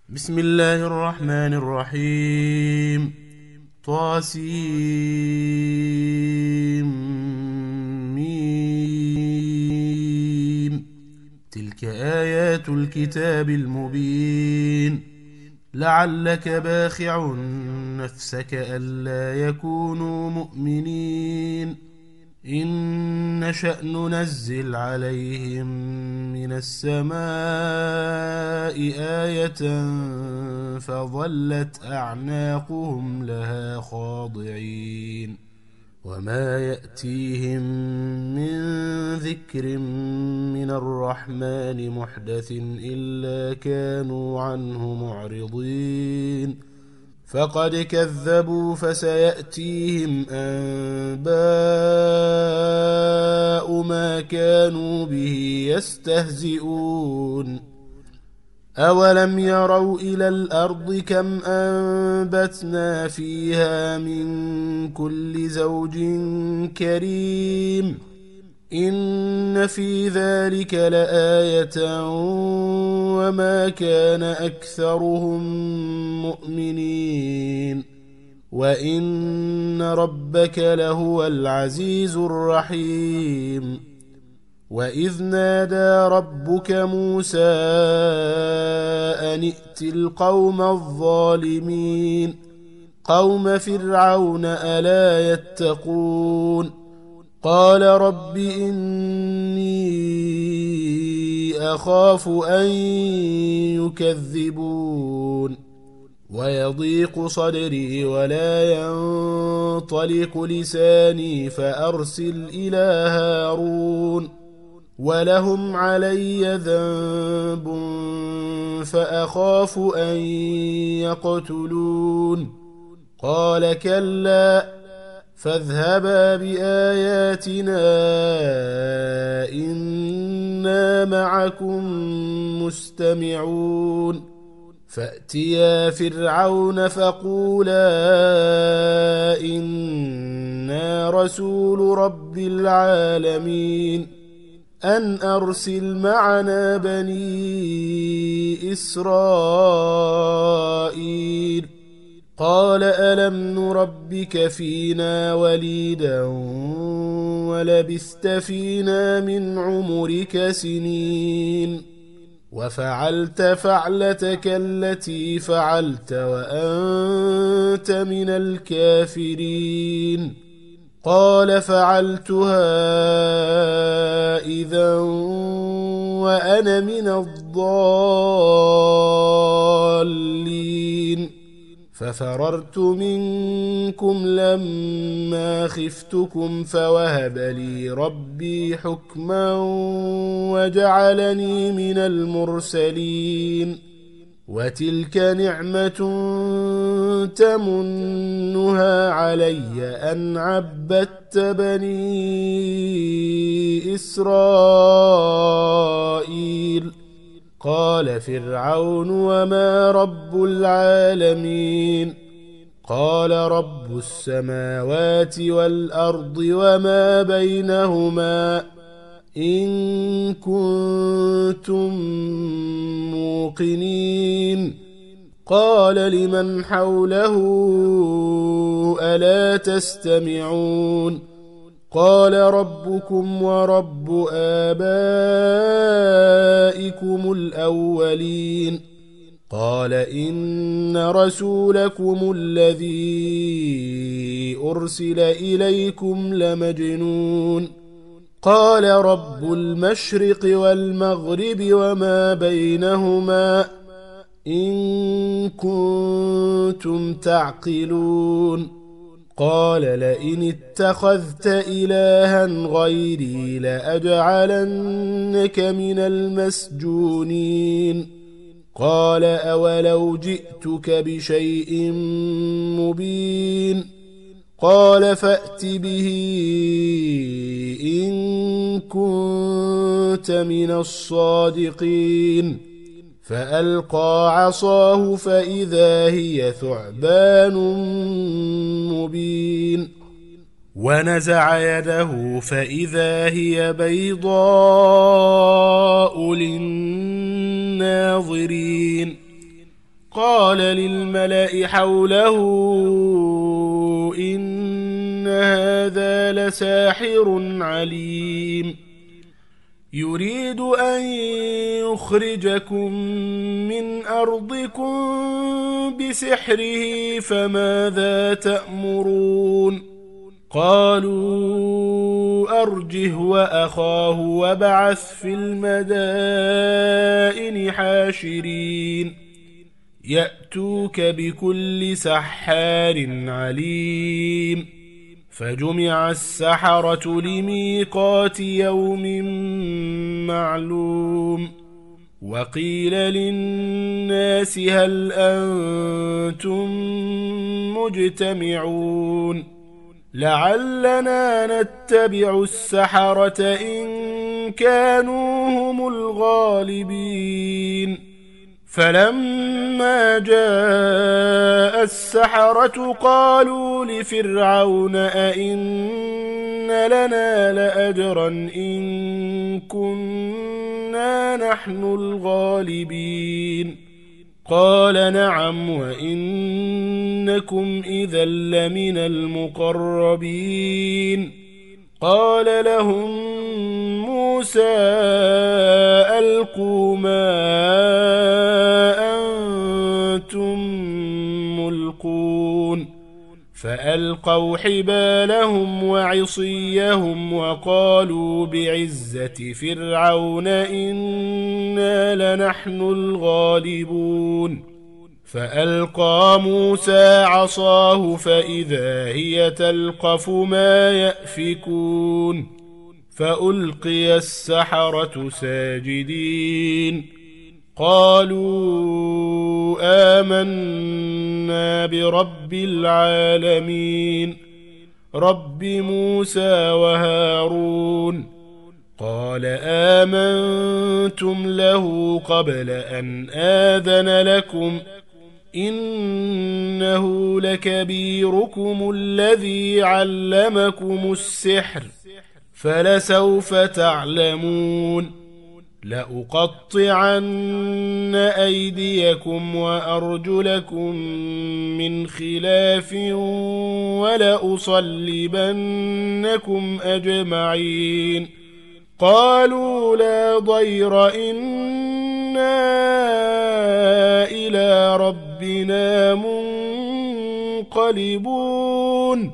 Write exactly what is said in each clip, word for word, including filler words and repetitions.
بسم الله الرحمن الرحيم. طاسيم. تلك آيات الكتاب المبين. لعلك باخع نفسك ألا يكونوا مؤمنين إن نشأ ننزل عليهم من السماء آية فظلت أعناقهم لها خاضعين وما يأتيهم من ذكر من الرحمن محدث إلا كانوا عنه معرضين فقد كذبوا فسيأتيهم أنباء ما كانوا به يستهزئون أولم يروا إلى الأرض كم أنبتنا فيها من كل زوج كريم إن في ذلك لآية وما كان أكثرهم مؤمنين وإن ربك لهو العزيز الرحيم وإذ نادى ربك موسى أن ائت القوم الظالمين قوم فرعون ألا يتقون قال رب إني أخاف أن يكذبون ويضيق صدري ولا ينطلق لساني فأرسل إلى هارون ولهم علي ذنب فأخاف أن يقتلون قال كلا فاذهبا بآياتنا إنا معكم مستمعون فأتيا فرعون فقولا إنا رسول رب العالمين أن أرسل معنا بني إسرائيل قال ألم نربك فينا وليدا ولبثت فينا من عمرك سنين وفعلت فعلتك التي فعلت وأنت من الكافرين قال فعلتها إذا وأنا من الضالين ففررت منكم لما خفتكم فوهب لي ربي حكما وجعلني من المرسلين وتلك نعمة تمنها علي أن عبدت بني إسرائيل قال فرعون وما رب العالمين قال رب السماوات والأرض وما بينهما إن كنتم موقنين قال لمن حوله ألا تستمعون قال ربكم ورب آبائكم الأولين قال إن رسولكم الذي أرسل إليكم لمجنون قال رب المشرق والمغرب وما بينهما إن كنتم تعقلون قال لئن اتخذت إلها غيري لأجعلنك من المسجونين قال أولو جئتك بشيء مبين قال فأت به إن كنت من الصادقين فألقى عصاه فإذا هي ثعبان مبين ونزع يده فإذا هي بيضاء للناظرين قال للملأ حوله إن هذا لساحر عليم يريد أن يخرجكم من أرضكم بسحره فماذا تأمرون قالوا أرجه وأخاه وابعث في المدائن حاشرين يأتوك بكل سحار عليم فجمع السحرة لميقات يوم معلوم وقيل للناس هل أنتم مجتمعون لعلنا نتبع السحرة إن كانوا هم الغالبين فلما جاء السحرة قالوا لفرعون أئن لنا لأجرا إن كنا نحن الغالبين قال نعم وإنكم إذا لمن المقربين قال لهم موسى ألقوا ما أنتم ملقون فألقوا حبالهم وعصيهم وقالوا بعزة فرعون إنا لنحن الغالبون فألقى موسى عصاه فإذا هي تلقف ما يأفكون فألقي السحرة ساجدين قالوا آمنا برب العالمين رب موسى وهارون قال آمنتم له قبل أن آذن لكم إنه لكبيركم الذي علمكم السحر فلسوف تعلمون لأقطعن أيديكم وأرجلكم من خلاف ولأصلبنكم أجمعين قالوا لا ضير إنا إلى ربنا منقلبون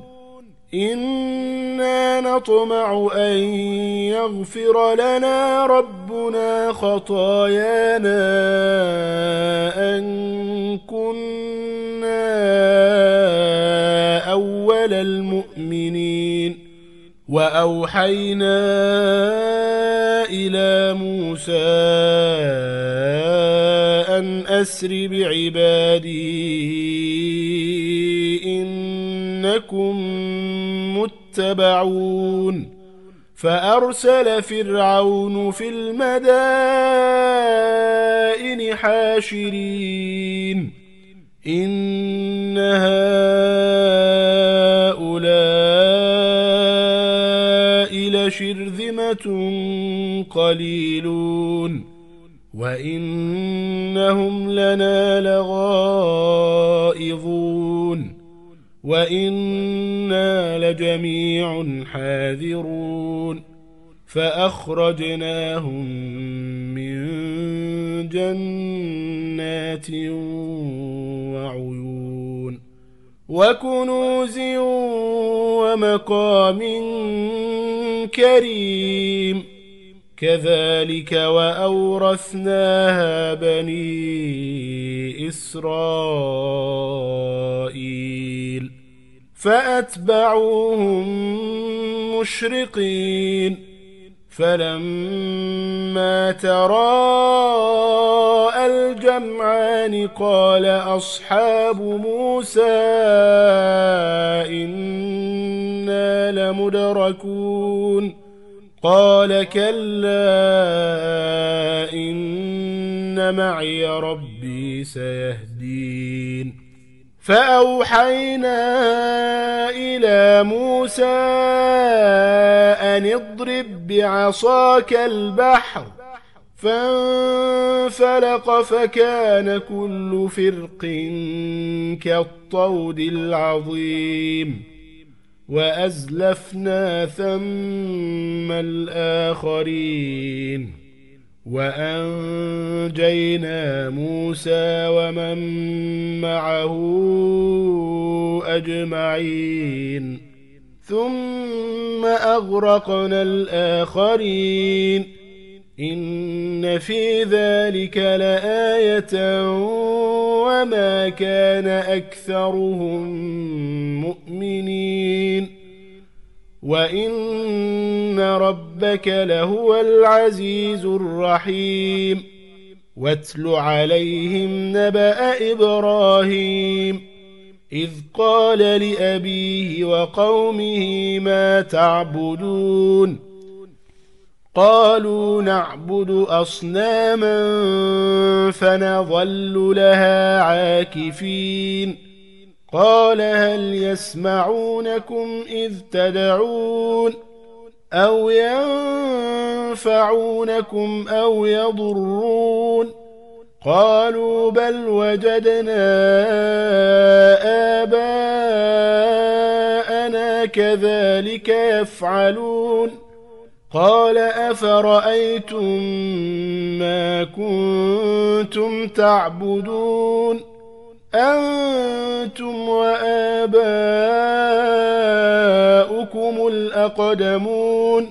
إنا نطمع أن يغفر لنا ربنا خطايانا أن كنا أول المؤمنين وأوحينا إلى موسى أن أسر بعبادي إنكم متبعون فأرسل فرعون في المدائن حاشرين إن هؤلاء لشرذمة قليلون وإنهم لنا لغائظون وإنا لجميع حاذرون فأخرجناهم من جنات وعيون وكنوز ومقام كريم كذلك وأورثناها بني إسرائيل فأتبعوهم مشرقين فلما تراءى الجمعان قال أصحاب موسى إنا لمدركون قال كلا إن معي ربي سيهدين فأوحينا إلى موسى أن اضرب بعصاك البحر فانفلق فكان كل فرق كالطود العظيم وأزلفنا ثم الآخرين وأنجينا موسى ومن معه أجمعين ثم أغرقنا الآخرين إن في ذلك لآية وما كان أكثرهم مؤمنين وإن ربك لهو العزيز الرحيم واتل عليهم نبأ إبراهيم إذ قال لأبيه وقومه ما تعبدون قالوا نعبد أصناما فنظل لها عاكفين قال هل يسمعونكم إذ تدعون أو ينفعونكم أو يضرون قالوا بل وجدنا آباءنا كذلك يفعلون قال أفرأيتم ما كنتم تعبدون أنتم وآباؤكم الأقدمون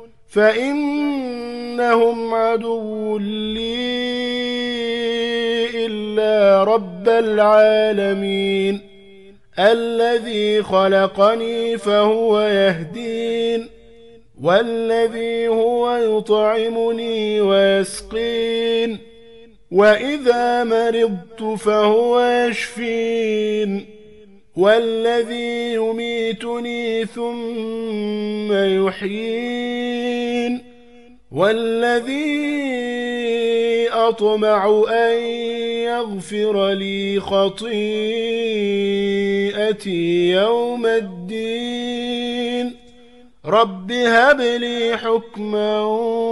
فإنهم عدو لي إلا رب العالمين الذي خلقني فهو يهدين والذي هو يطعمني ويسقين وإذا مرضت فهو يشفين والذي يميتني ثم يحيين والذي أطمع أن يغفر لي خطيئتي يوم الدين رب هب لي حكما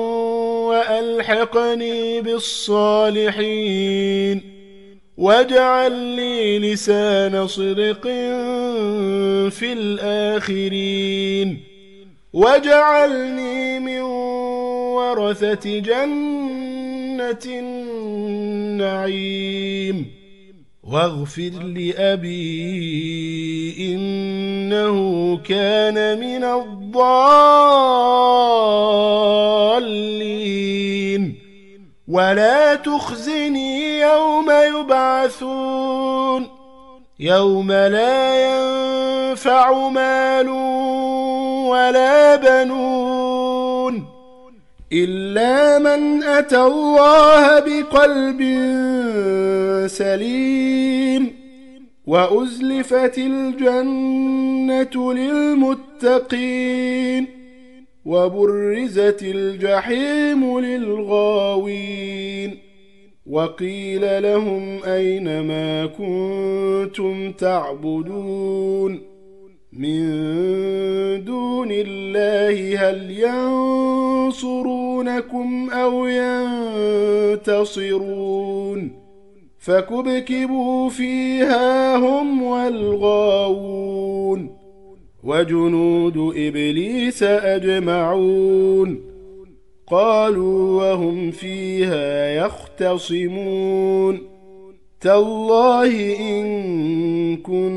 وألحقني بالصالحين واجعل لي لسان صدق في الآخرين واجعلني من ورثة جنة النعيم واغفر لأبي إنه كان من الضالين ولا تخزني يوم يبعثون يوم لا ينفع مال ولا بنون إلا من أتى الله بقلب سليم وأزلفت الجنة للمتقين وبرزت الجحيم للغاوين وقيل لهم أين ما كنتم تعبدون من دون الله هل ينصرونكم أو ينتصرون فكبكبوا فيها هم والغاوون وجنود إبليس أجمعون قالوا وهم فيها يختصمون تالله إن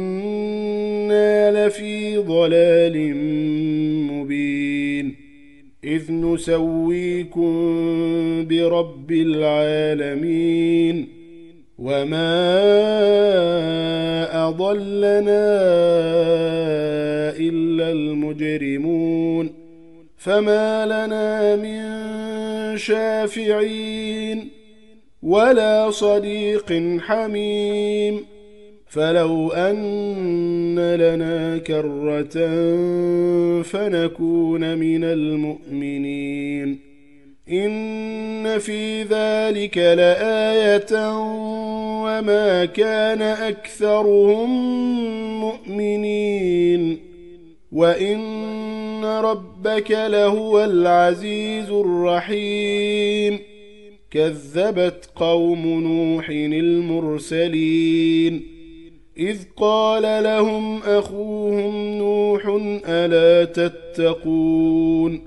كنا لفي ضلال مبين إذ نسويكم برب العالمين وما أضلنا إلا المجرمون فما لنا من شافعين ولا صديق حميم فلو أن لنا كرة فنكون من المؤمنين إن في ذلك لآية وما كان أكثرهم مؤمنين وإن ربك لهو العزيز الرحيم كذبت قوم نوح المرسلين إذ قال لهم أخوهم نوح ألا تتقون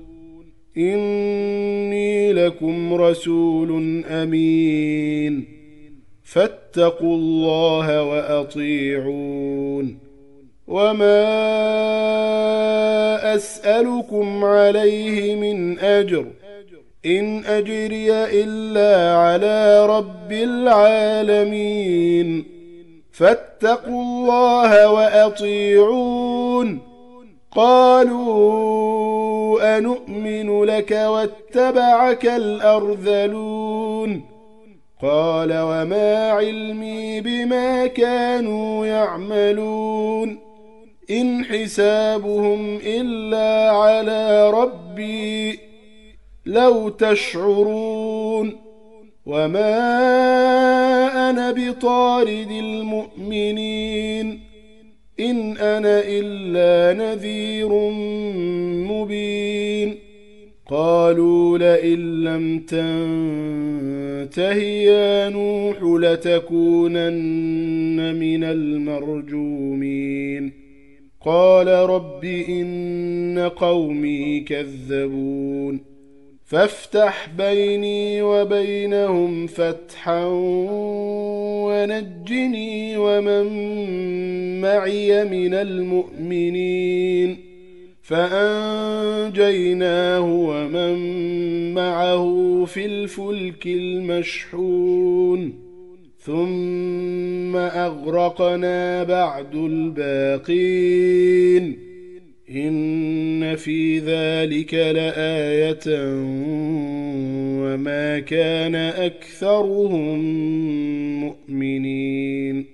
إني لكم رسول أمين فاتقوا الله وأطيعون وما أسألكم عليه من أجر إن أجري إلا على رب العالمين فاتقوا الله وأطيعون قالوا أنؤمن لك واتبعك الأرذلون قال وما علمي بما كانوا يعملون إن حسابهم إلا على ربي لو تشعرون وما أنا بطارد المؤمنين إن أنا إلا نذير مبين قالوا لئن لم تنته يا نوح لتكونن من المرجومين قال رب إن قومي كذبون فافتح بيني وبينهم فتحا ونجني ومن معي من المؤمنين فأنجيناه ومن معه في الفلك المشحون ثم أغرقنا بعد الباقين إن في ذلك لآية وما كان أكثرهم مؤمنين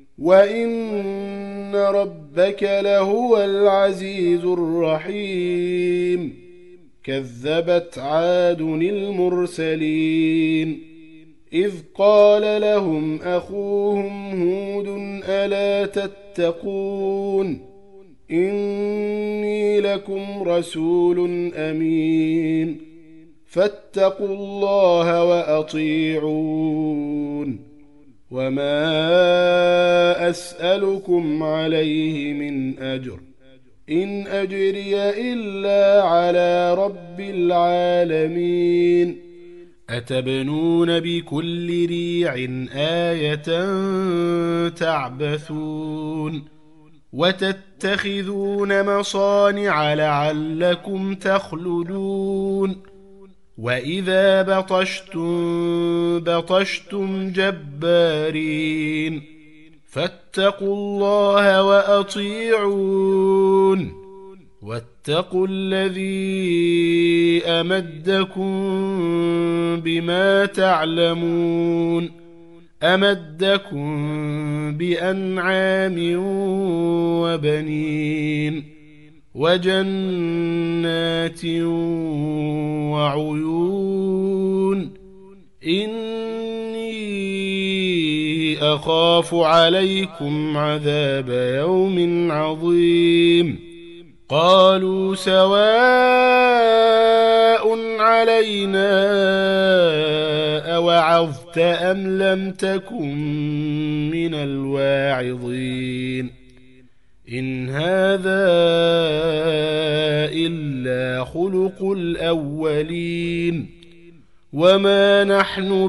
وإن ربك لهو العزيز الرحيم كذبت عاد المرسلين إذ قال لهم أخوهم هود ألا تتقون إني لكم رسول أمين فاتقوا الله وأطيعون وما أسألكم عليه من أجر إن أجري إلا على رب العالمين أتبنون بكل ريع آية تعبثون وتتخذون مصانع لعلكم تخلدون وإذا بطشتم بطشتم جبارين فاتقوا الله وأطيعون واتقوا الذي أمدكم بما تعلمون أمدكم بأنعام وبنين وجنات وعيون إني أخاف عليكم عذاب يوم عظيم قالوا سواء علينا أوعظت أم لم تكن من الواعظين إن هذا إلا خلق الأولين وما نحن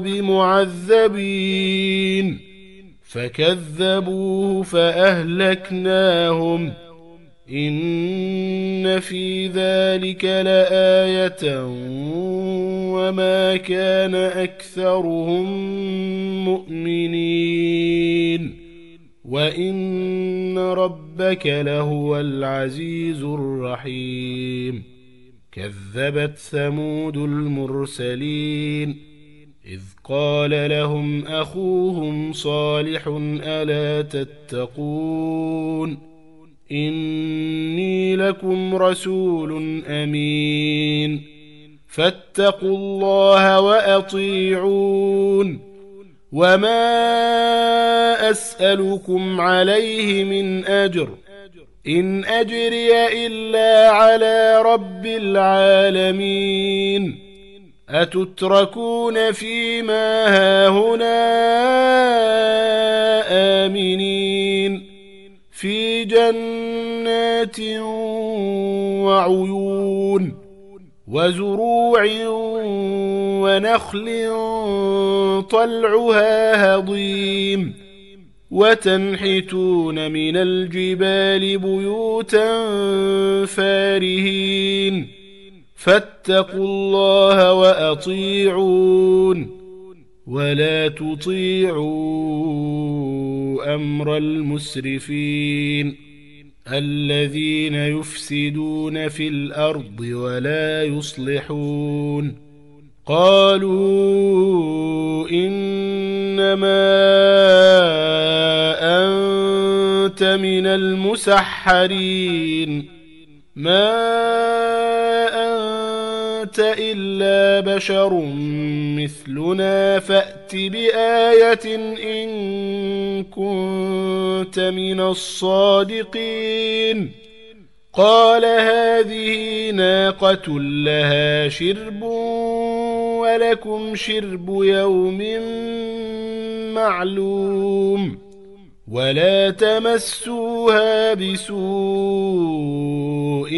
بمعذبين فكذبوه فأهلكناهم إن في ذلك لآية وما كان أكثرهم مؤمنين وإن ربك لهو العزيز الرحيم كذبت ثمود المرسلين إذ قال لهم أخوهم صالح ألا تتقون إني لكم رسول أمين فاتقوا الله وأطيعون وما أسألكم عليه من أجر إن أجري إلا على رب العالمين أتتركون فيما هاهنا آمنين في جنات وعيون وزروع ونخل طلعها هضيم وتنحتون من الجبال بيوتا فارهين فاتقوا الله وأطيعون ولا تطيعوا أمر المسرفين الذين يفسدون في الأرض ولا يصلحون قالوا إنما أنت من المسحرين ما أنت إلا بشر مثلنا فأت بآية إن كنت من الصادقين قال هذه ناقة لها شرب ولكم شرب يوم معلوم ولا تمسوها بسوء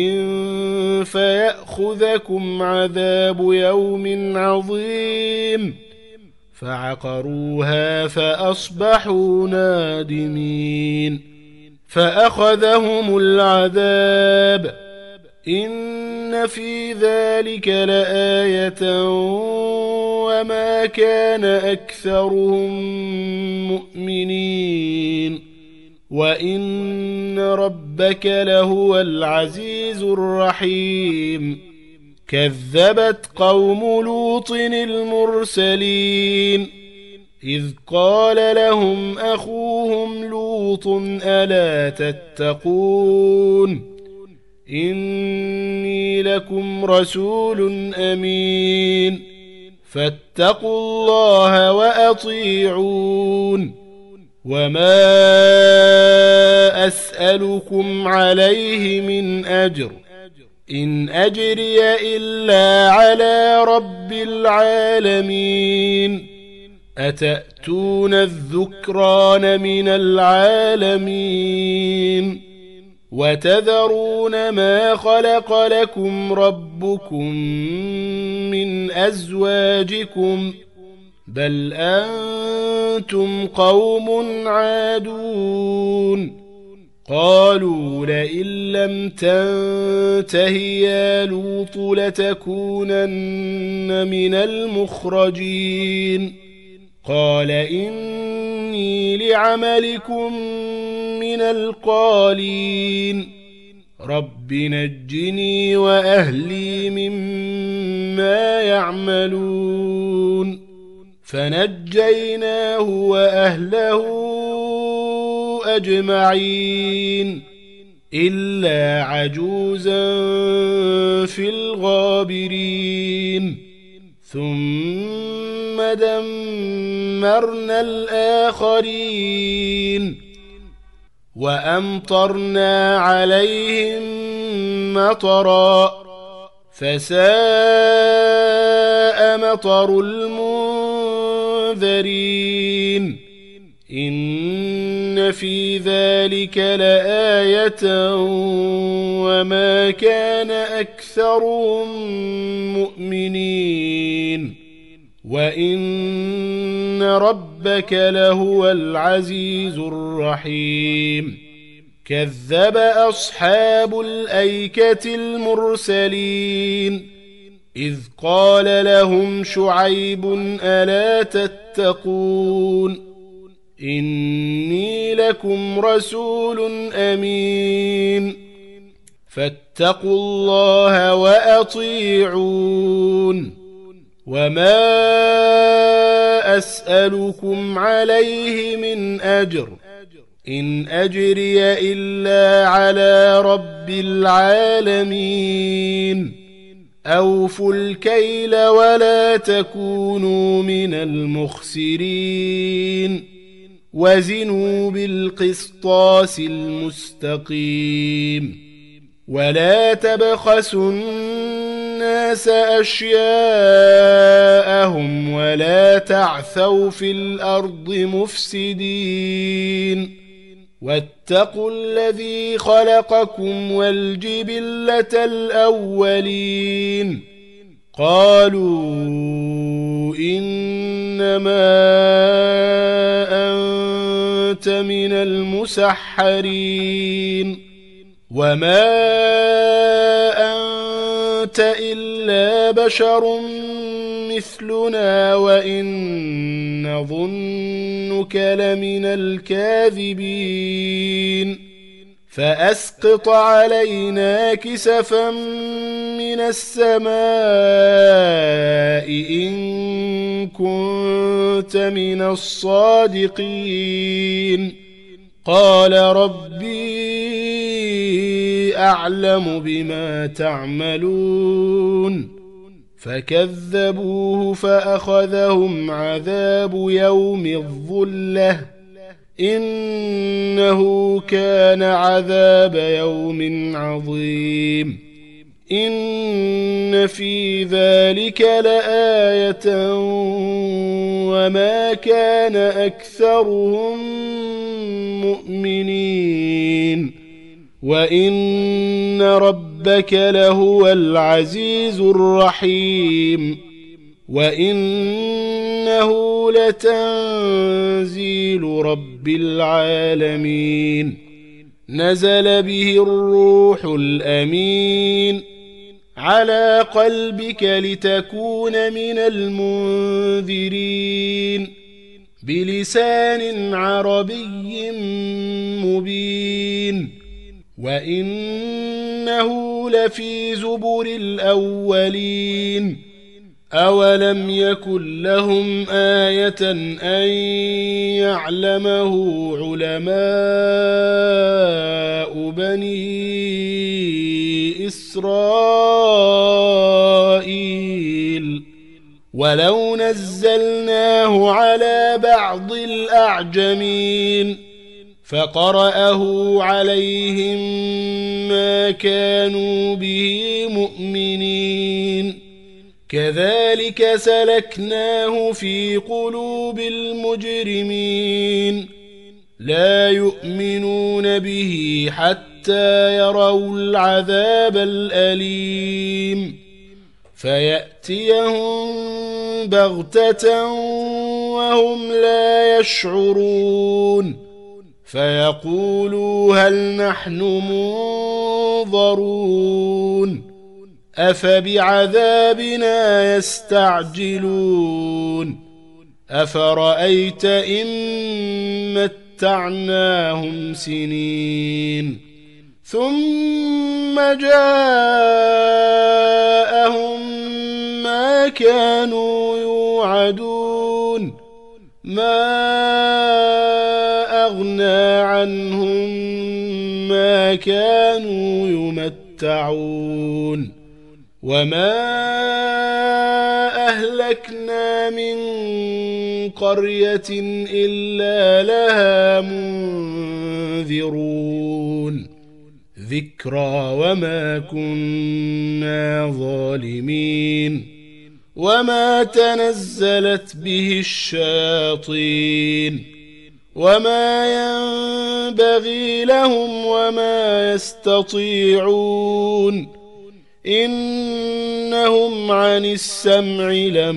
فيأخذكم عذاب يوم عظيم فعقروها فأصبحوا نادمين فأخذهم العذاب إن في ذلك لآية وما كان أكثرهم مؤمنين وإن ربك لهو العزيز الرحيم كذبت قوم لوط المرسلين إذ قال لهم أخوهم لوط ألا تتقون إني لكم رسول أمين فاتقوا الله وأطيعون وما أسألكم عليه من أجر إن أجري إلا على رب العالمين أتأتون الذكران من العالمين وتذرون ما خلق لكم ربكم من أزواجكم بل أنتم قوم عادون قالوا لئن لم تنته يا لوط لتكونن من المخرجين قال إني لعملكم من القالين رب نجني وأهلي مما يعملون فنجيناه وأهله أجمعين إلا عجوزا في الغابرين ثم دمرنا الآخرين وأمطرنا عليهم مطرا فساء مطر المنذرين إن في ذلك لآية وما كان أكثرهم مؤمنين وإن ربك لهو العزيز الرحيم كذب أصحاب الأيكة المرسلين إذ قال لهم شعيب ألا تتقون إني لكم رسول أمين فاتقوا الله وأطيعون وما أسألكم عليه من أجر إن أجري إلا على رب العالمين أوفوا الكيل ولا تكونوا من المخسرين وزنوا بالقسطاس المستقيم ولا تبخسوا الناس الناس أشياءهم ولا تعثوا في الأرض مفسدين واتقوا الذي خلقكم والجبلة الأولين قالوا إنما أنت من المسحرين وما أنت إلا بشر مثلنا وإن نظنك لمن الكاذبين فأسقط علينا كسفا من السماء إن كنت من الصادقين قال ربي أعلم بما تعملون فكذبوه فأخذهم عذاب يوم الظلة إنه كان عذاب يوم عظيم إن في ذلك لآية وما كان أكثرهم مؤمنين وإن ربك لهو العزيز الرحيم وإنه لتنزيل رب العالمين نزل به الروح الأمين على قلبك لتكون من المنذرين بلسان عربي مبين وإنه لفي زبر الأولين أولم يكن لهم آية أن يعلمه علماء بني إسرائيل ولو نزلناه على بعض الأعجمين فقرأه عليهم ما كانوا به مؤمنين كذلك سلكناه في قلوب المجرمين لا يؤمنون به حتى يروا العذاب الأليم فيأتيهم بغتة وهم لا يشعرون فيقولوا هل نحن منظرون أفبعذابنا يستعجلون أفرأيت إن متعناهم سنين ثم جاءهم ما كانوا يوعدون ما أغنى عنهم ما كانوا يمتعون وما أهلكنا من قرية إلا لها منذرون ذكرى وما كنا ظالمين وما تنزلت به الشياطين وما ينبغي لهم وما يستطيعون إنهم عن السمع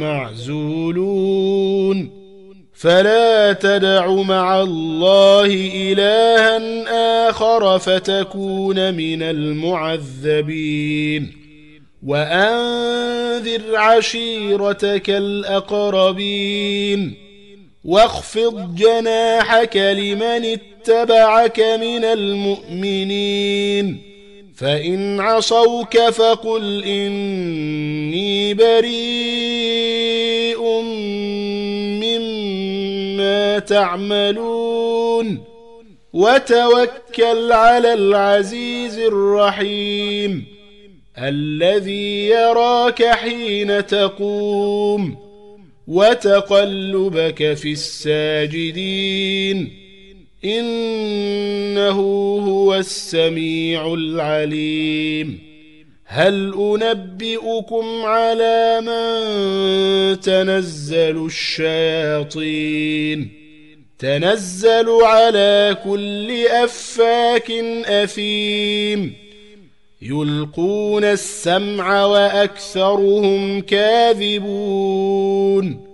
لمعزولون فلا تدع مع الله إلها آخر فتكون من المعذبين وأنذر عشيرتك الأقربين واخفض جناحك لمن اتبعك من المؤمنين فإن عصوك فقل إني بريء مما تعملون وتوكل على العزيز الرحيم الذي يراك حين تقوم وتقلبك في الساجدين إنه هو السميع العليم هل أنبئكم على من تنزل الشياطين تنزل على كل أفاك أثيم يلقون السمع وأكثرهم كاذبون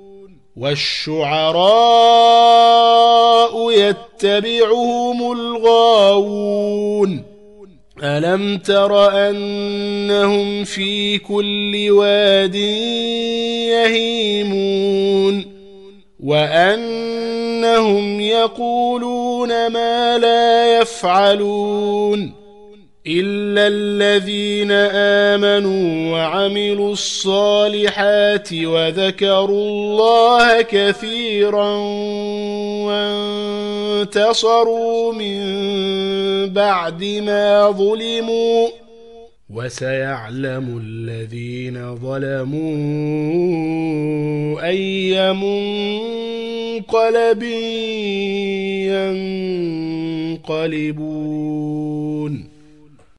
والشعراء يتبعهم الغاوون ألم تر أنهم في كل واد يهيمون وأنهم يقولون ما لا يفعلون إلا الذين آمنوا وعملوا الصالحات وذكروا الله كثيرا وانتصروا من بعد ما ظلموا وسيعلم الذين ظلموا أي منقلب ينقلبون.